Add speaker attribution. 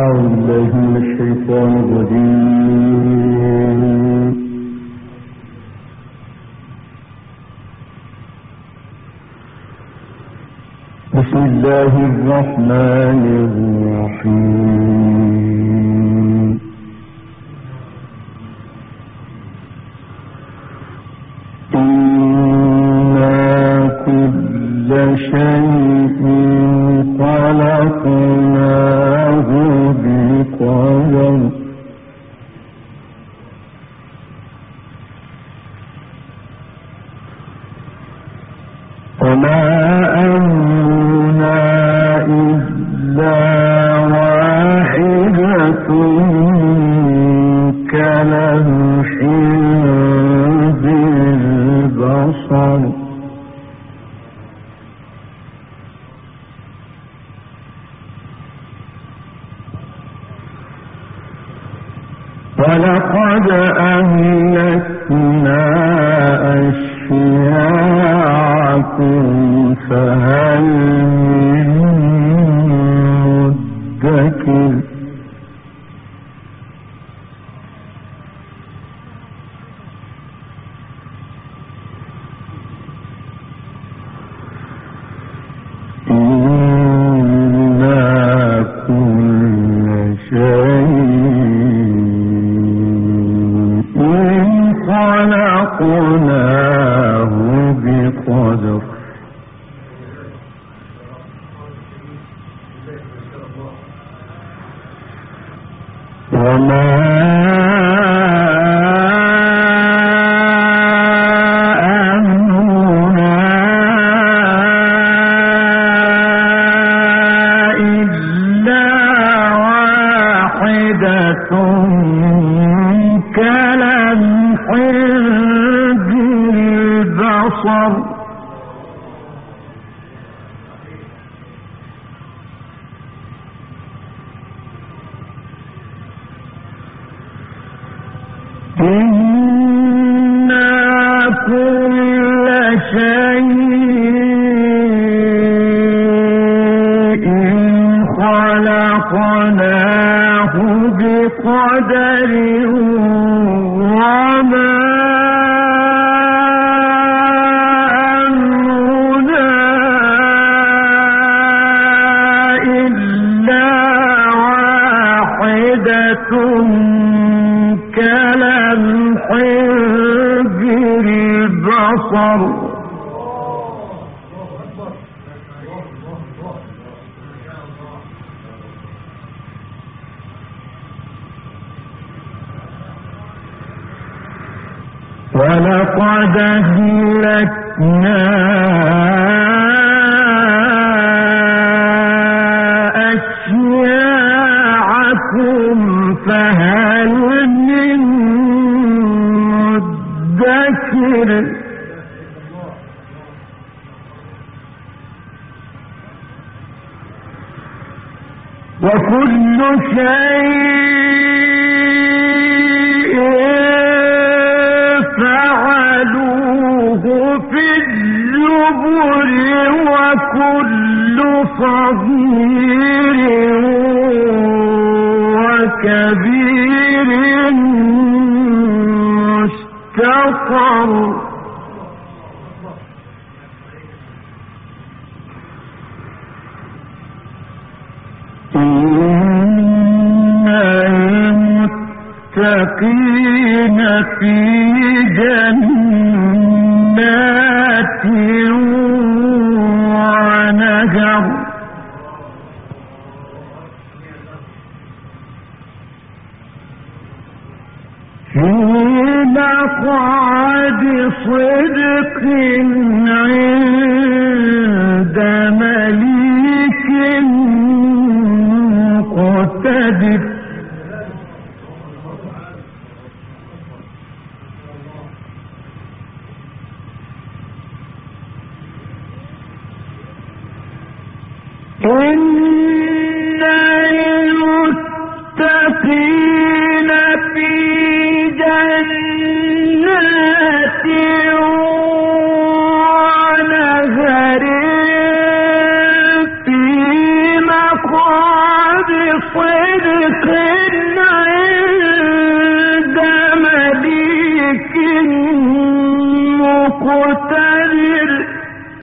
Speaker 1: أعوذ بالله من الشيطان الرجيم. بسم الله الرحمن الرحيم. إنا كل شيء خلقناه بقدر وما أمرنا إلا واحدة كلمح بالبصر ولقد أهلكنا أشياعكم فهل من مدكر إنا كل شيء خلقناه بقدر وما أمرنا إلا واحدة كلمح بالبصر إنا كل شيء خلقناه بقدر وما أمرنا إلا واحدة كلمح بالبصر ولقد أهلكنا أشياعكم فهل من مدكر وكل شيء فعلوه في الزبر وكل صغير وكبير مستقر إن المتقين في جنات ونهر في مقعد صدق عند مليك مقتدر إن المتقين في جنات ونهر في مقعد صدق عند مليك مقتدر